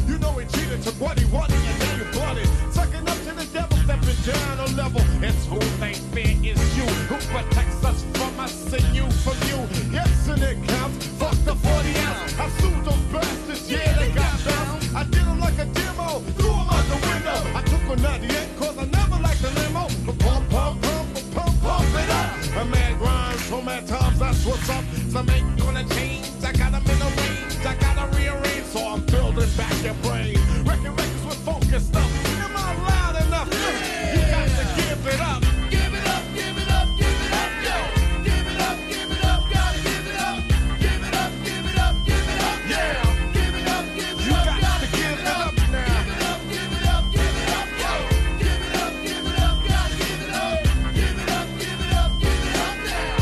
What's up? Some ain't gonna change. I got them in the range. I gotta rearrange, so I'm building back your brain. Wrecking records with focus stuff. Am I loud enough? You got to give it up. Give it up, give it up, give it up, yo. Give it up, give it up, gotta give it up. Give it up, give it up, give it up, yeah. Give it up, give it up, gotta give it up now. Give it up, give it up, give it up, yo. Give it up, give it up, gotta give it up. Give it up, give it up, give it up now.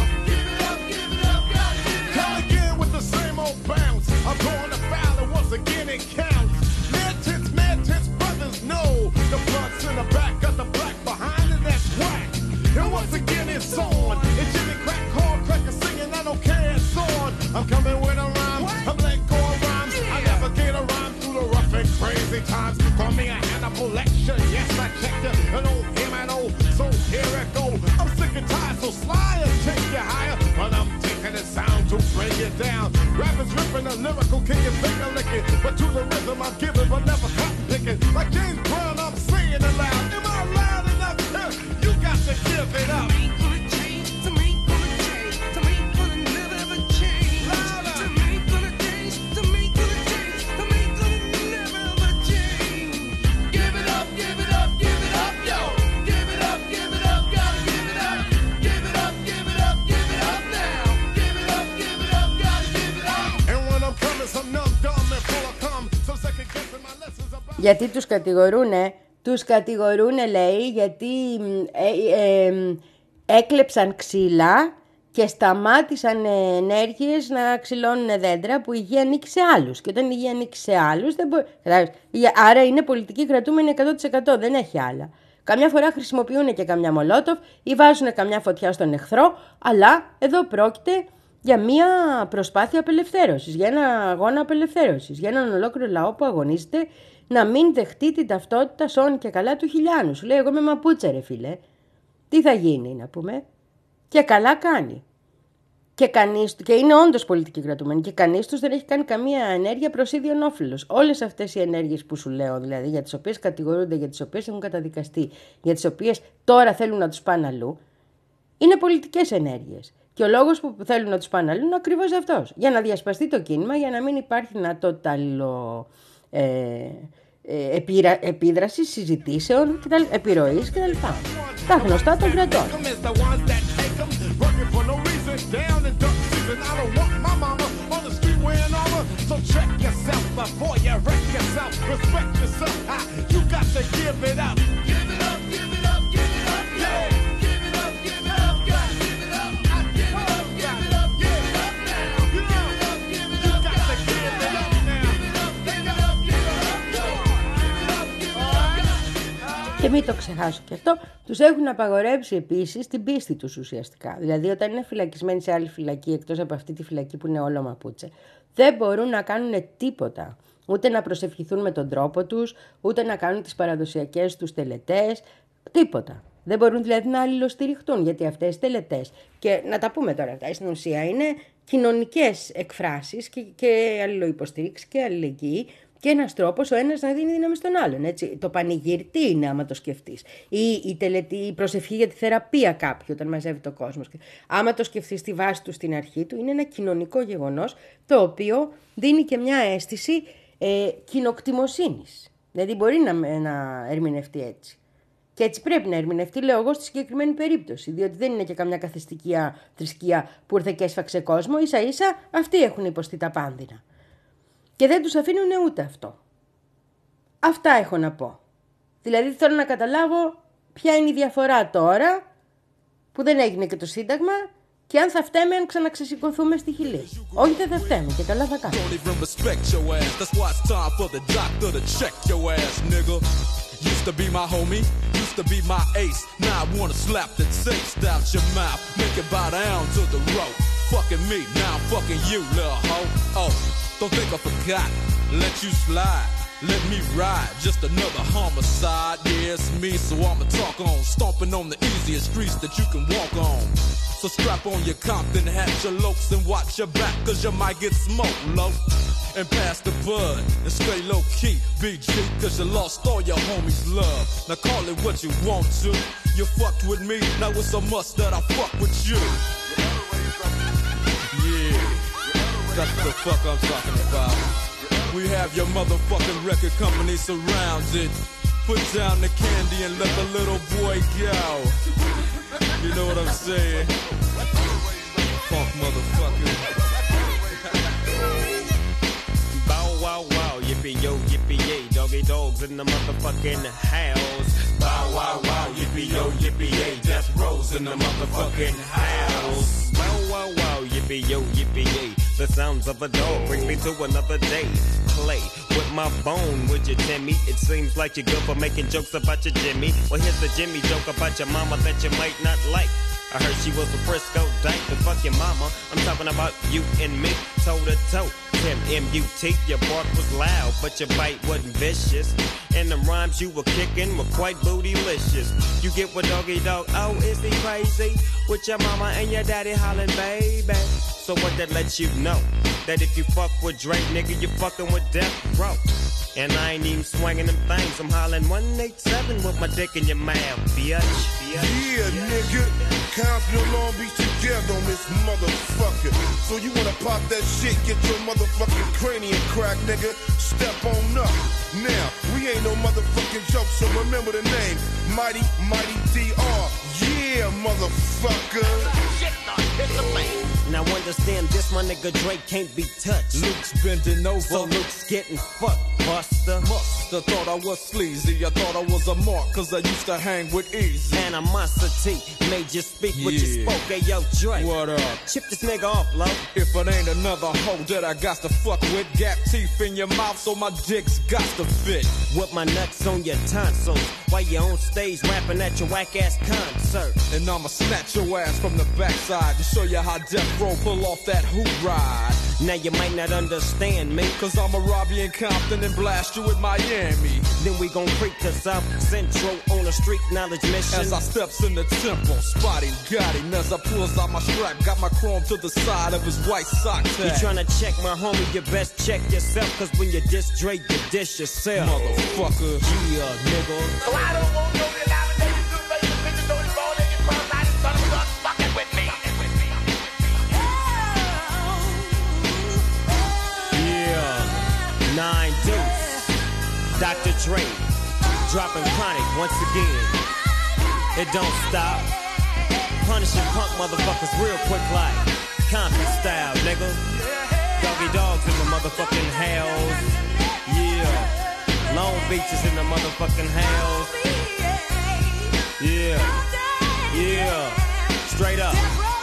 I'm going to foul and once again it counts. Mad tits, mad tits, brothers know the blood's in the back, got the black behind it, that's whack. And once again it's on. It's Jimmy Crack, Call Cracker singing, I don't care, it's on. I'm coming with a rhyme, I'm letting go of rhymes. I navigate a rhyme through the rough and crazy times. Call me a Hannibal lecture, yes I checked it. An old him and old, so here it go. I'm sick and tired, so sly and take you higher. But I'm taking the sound to bring it down. Rappers ripping a lyrical, can you finger licking? But to the rhythm I'm giving, but never cotton picking. Like James Brown, I'm saying it loud. Am I loud enough? You got to give it up. Γιατί τους κατηγορούνε, τους κατηγορούνε λέει, γιατί ε, ε, ε, έκλεψαν ξύλα και σταμάτησαν ενέργειες να ξυλώνουν δέντρα που η γη ανήκει σε άλλους. Και όταν η γη ανήκει σε άλλους, δεν μπορεί... άρα είναι πολιτική κρατούμενη εκατό τοις εκατό, δεν έχει άλλα. Καμιά φορά χρησιμοποιούν και καμιά μολότοφ ή βάζουν καμιά φωτιά στον εχθρό, αλλά εδώ πρόκειται για μια προσπάθεια απελευθέρωσης, για ένα αγώνα απελευθέρωσης, για έναν ολόκληρο λαό που αγωνίζεται να μην δεχτεί την ταυτότητα σώνει και καλά του χιλιάνου. Σου λέει, εγώ είμαι Μαπούτσε ρε φίλε. Τι θα γίνει να πούμε? Και καλά κάνει. Και, κανείς, και είναι όντως πολιτική κρατούμενη και κανείς τους δεν έχει κάνει καμία ενέργεια προς ίδιον όφελος. Όλες αυτές οι ενέργειες που σου λέω, δηλαδή για τις οποίες κατηγορούνται, για τις οποίες έχουν καταδικαστεί, για τις οποίες τώρα θέλουν να τους πάνε αλλού, είναι πολιτικές ενέργειες. Και ο λόγος που θέλουν να τους πάνε αλλού είναι ακριβώς αυτός. Για να διασπαστεί το κίνημα, για να μην υπάρχει δυνατότητα αλληλο... Ε, ε, επίρα, επίδρασης, συζητήσεων, επιρροής κτλ. Τα γνωστά των κρατών. Και μην το ξεχάσω και αυτό, τους έχουν απαγορεύσει επίσης την πίστη τους ουσιαστικά. Δηλαδή όταν είναι φυλακισμένοι σε άλλη φυλακή, εκτός από αυτή τη φυλακή που είναι όλο Μαπούτσε, δεν μπορούν να κάνουν τίποτα. Ούτε να προσευχηθούν με τον τρόπο τους, ούτε να κάνουν τις παραδοσιακές τους τελετές, τίποτα. Δεν μπορούν δηλαδή να αλληλοστηριχτούν, γιατί αυτές οι τελετές, και να τα πούμε τώρα αυτά, στην ουσία είναι κοινωνικές εκφράσεις και, και αλληλοϊποστήριξη και αλληλεγγύη και ένας τρόπος ο ένας να δίνει δύναμη στον άλλον. Έτσι. Το πανηγύρι τι είναι, άμα το σκεφτείς. Ή η, τελετή, η προσευχή για τη θεραπεία κάποιου, όταν μαζεύει το κόσμο. Άμα το σκεφτείς στη βάση του, στην αρχή του, είναι ένα κοινωνικό γεγονός, το οποίο δίνει και μια αίσθηση ε, κοινοκτημοσύνης. Δηλαδή μπορεί να, να ερμηνευτεί έτσι. Και έτσι πρέπει να ερμηνευτεί, λέω εγώ, στη συγκεκριμένη περίπτωση. Διότι δεν είναι και καμιά καθιστική θρησκεία που ήρθε και έσφαξε κόσμο. Ίσα ίσα αυτοί έχουν υποστεί τα πάνδυνα. Και δεν τους αφήνουν ούτε αυτό. Αυτά έχω να πω. Δηλαδή θέλω να καταλάβω ποια είναι η διαφορά τώρα που δεν έγινε και το Σύνταγμα και αν θα φταίμε αν ξαναξεσηκωθούμε στη Χιλή. Όχι, δεν θα φταίμε και καλά θα κάνουμε. Used to be my homie, used to be my ace. Now I wanna slap the taste out your mouth, make it bow down to the rope. Fucking me, now I'm fucking you, little hoe. Oh, don't think I forgot, let you slide, let me ride. Just another homicide, yeah, it's me, so I'ma talk on. Stomping on the easiest streets that you can walk on. So strap on your Compton hat, your lokes, and watch your back, cause you might get smoked, low. And pass the bud, and stay low-key, B G, cause you lost all your homies' love. Now call it what you want to. You fucked with me, now it's a must that I fuck with you. Yeah, that's the fuck I'm talking about. We have your motherfucking record company surrounded. Put down the candy and let the little boy go. You know what I'm saying? Funk motherfucker. Wow, wow, yippee yo, yippee yay, doggy dogs in the motherfucking house. Bow wow, wow, yippee yo, yippee yay, death rows in the motherfucking house. Bow wow, wow, yippee yo, yippee yay, the sounds of a dog bring me to another day. Play with my bone, would you, Timmy? It seems like you're good for making jokes about your Jimmy. Well, here's the Jimmy joke about your mama that you might not like. I heard she was a Frisco dyke, but fuck your mama. I'm talking about you and me, toe to toe. Tim M U T, your bark was loud, but your bite wasn't vicious. And the rhymes you were kicking were quite bootylicious. You get what doggy dog, oh, is he crazy? With your mama and your daddy hollering, baby. So what that lets you know? That if you fuck with Drake, nigga, you fucking with Death Row. And I ain't even swinging them things, I'm hollering one eighty-seven with my dick in your mouth, bitch. Yeah, nigga, Compton and Long Beach together on this motherfucker. So you wanna pop that shit, get your motherfucking cranium crack, nigga. Step on up. Now, we ain't no motherfucking joke, so remember the name. Mighty, Mighty D R. Yeah, motherfucker. Shit, not hit the man. Now understand this, my nigga Drake can't be touched. Luke's bending over, so Luke's getting fucked, buster. Musta thought I was sleazy, I thought I was a mark, cause I used to hang with Easy. Animosity made you speak what yeah. you spoke, hey yo Drake. What up? Chip this nigga off, low. If it ain't another hoe that I got to fuck with, gap teeth in your mouth so my dick's got to fit. With my nuts on your tonsils, while you on stage rapping at your whack ass concert. And I'ma snatch your ass from the backside to show you how Death Row pull off that hoop ride. Now you might not understand me, cause I'ma rob you in Compton and blast you in Miami. Then we gon' creep to South Central on a street knowledge mission. As I steps in the temple, spotty got him as I pulls out my strap, got my chrome to the side of his white sock tag. You tryna check my homie, you best check yourself, cause when you diss Drake, you diss yourself. Motherfucker. Yeah, nigga. So I don't want no denomination to make the bitches don't roll in your cross. I just thought it was fucking with me. Yeah, nine deuce. Doctor Dre, dropping chronic once again. It don't stop. Punishing punk motherfuckers real quick like Compton style, nigga. Doggy dogs in the motherfucking house. Yeah. Long Beach is in the motherfucking house. Yeah. Yeah. Straight up.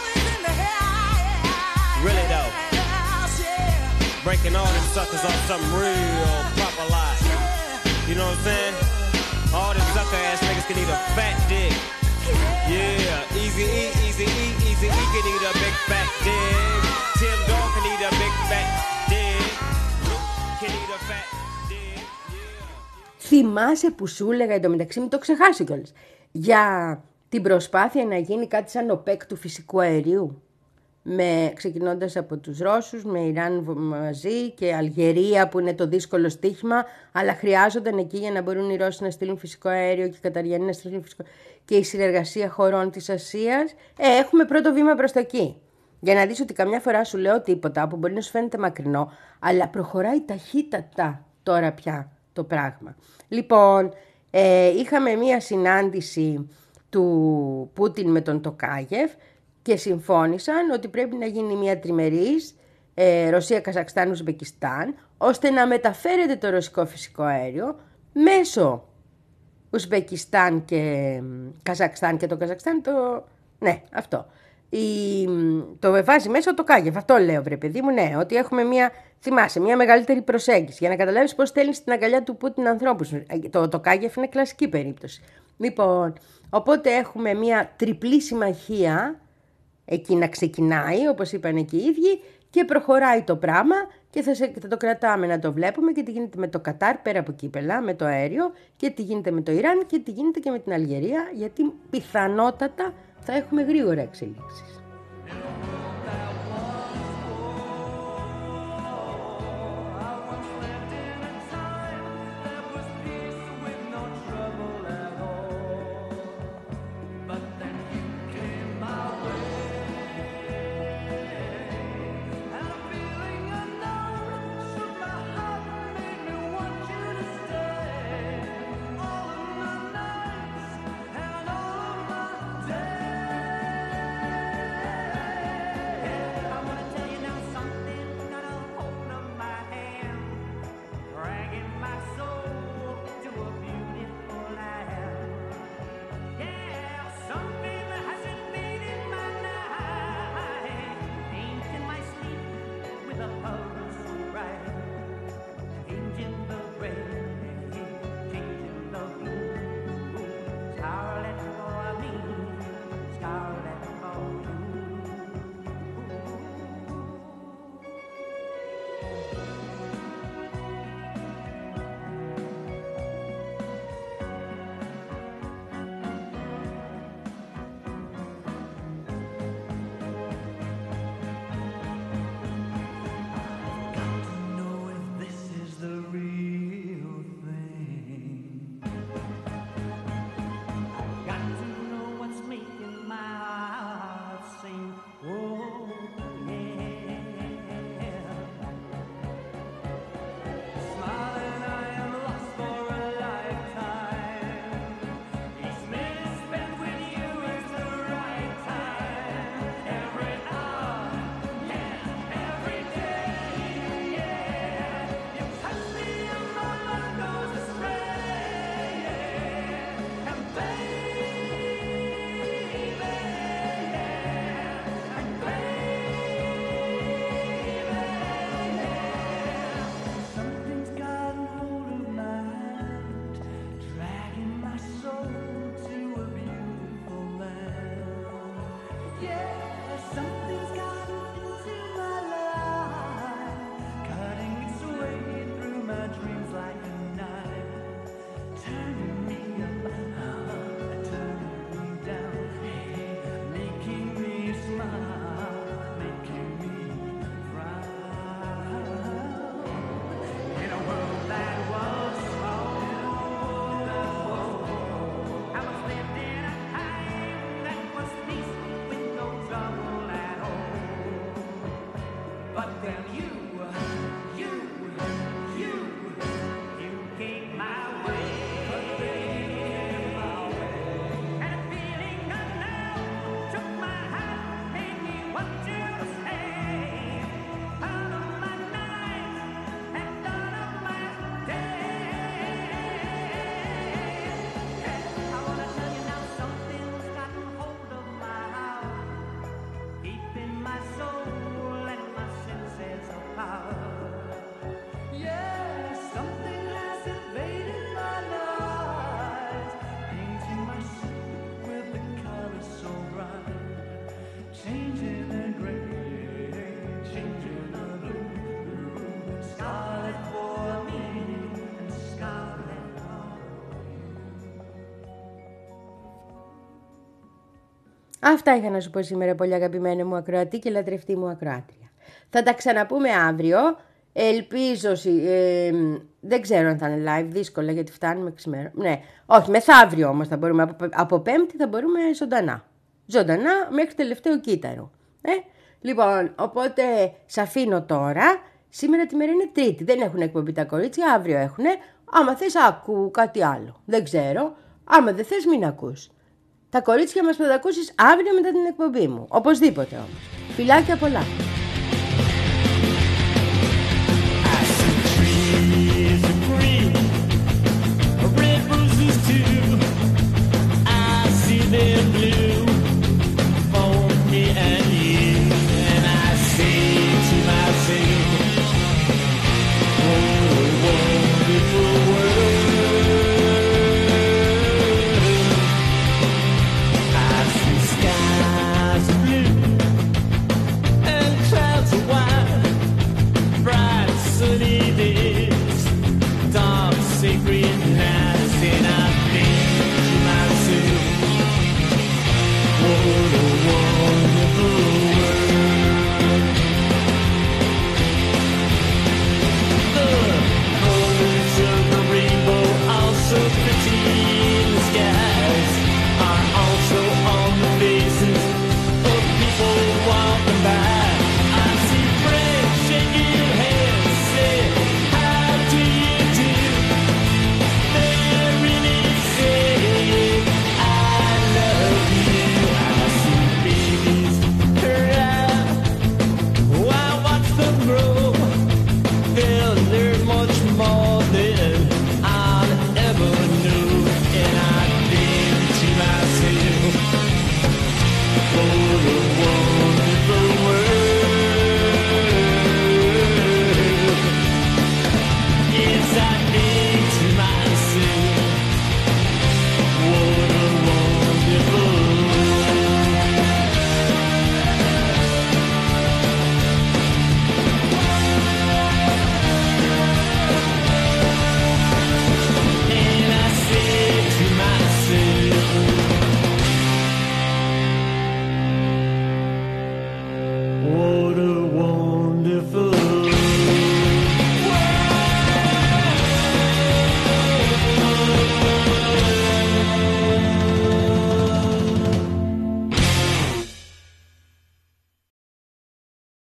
Really though. Breaking all them suckers off something real proper like. You know what I'm saying? All them sucker ass niggas can eat a fat dick. Yeah, Easy E, Easy E, Easy E can eat a big fat dick. Tim Dog can eat a big fat dick. Luke can eat a fat dick. Θυμάσαι που σου έλεγα εντωμεταξύ, μην το ξεχάσει κιόλας, για την προσπάθεια να γίνει κάτι σαν ΟΠΕΚ του φυσικού αερίου, με, ξεκινώντας από τους Ρώσους, με Ιράν μαζί και Αλγερία που είναι το δύσκολο στίχημα, αλλά χρειάζονταν εκεί για να μπορούν οι Ρώσοι να στείλουν φυσικό αέριο και οι Καταριανοί να στείλουν φυσικό, και η συνεργασία χωρών της Ασίας. Ε, έχουμε πρώτο βήμα προς τα εκεί. Για να δεις ότι καμιά φορά σου λέω τίποτα που μπορεί να σου φαίνεται μακρινό, αλλά προχωράει ταχύτατα τώρα πια το πράγμα. Λοιπόν, ε, είχαμε μία συνάντηση του Πούτιν με τον Τοκάγεφ και συμφώνησαν ότι πρέπει να γίνει μία τριμερής ε, Ρωσία, Καζακστάν, Ουσμπεκιστάν, ώστε να μεταφέρεται το ρωσικό φυσικό αέριο μέσω Ουσμπεκιστάν και Καζακστάν, και το Καζακστάν το... ναι, αυτό. Η... το βάζει μέσα το Κάγεφ, αυτό λέω βρε παιδί μου, ναι, ότι έχουμε μία, θυμάσαι, μία μεγαλύτερη προσέγγιση για να καταλάβεις πώς στέλνεις στην αγκαλιά του Πούτιν ανθρώπους. Το, το Κάγεφ είναι κλασική περίπτωση. Λοιπόν, οπότε έχουμε μία τριπλή συμμαχία εκεί να ξεκινάει, όπως είπαν και οι ίδιοι, και προχωράει το πράγμα και θα, σε, θα το κρατάμε να το βλέπουμε και τι γίνεται με το Κατάρ πέρα από κύπελα, με το αέριο, και τι γίνεται με το Ιράν και τι γίνεται και με την Αλγερία, γιατί πιθανότατα θα έχουμε γρήγορα εξελίξεις. Αυτά είχα να σου πω σήμερα, πολύ αγαπημένη μου ακροατή και λατρευτή μου ακροάτρια. Θα τα ξαναπούμε αύριο. Ελπίζω, ε, δεν ξέρω αν θα είναι live, δύσκολα γιατί φτάνουμε ξημέρα. Ναι, όχι, μεθαύριο όμως θα μπορούμε, από, από Πέμπτη θα μπορούμε ζωντανά. Ζωντανά μέχρι τελευταίο κύτταρο. Ε? Λοιπόν, οπότε σε αφήνω τώρα. Σήμερα τη μέρα είναι Τρίτη, δεν έχουν εκπομπή τα κορίτσια, αύριο έχουνε. Άμα θες άκου κάτι άλλο, δεν ξέρω. Άμα δεν θες μην ακούς. Τα κορίτσια μας θα τα ακούσεις αύριο μετά την εκπομπή μου, οπωσδήποτε όμως. Φιλάκια πολλά.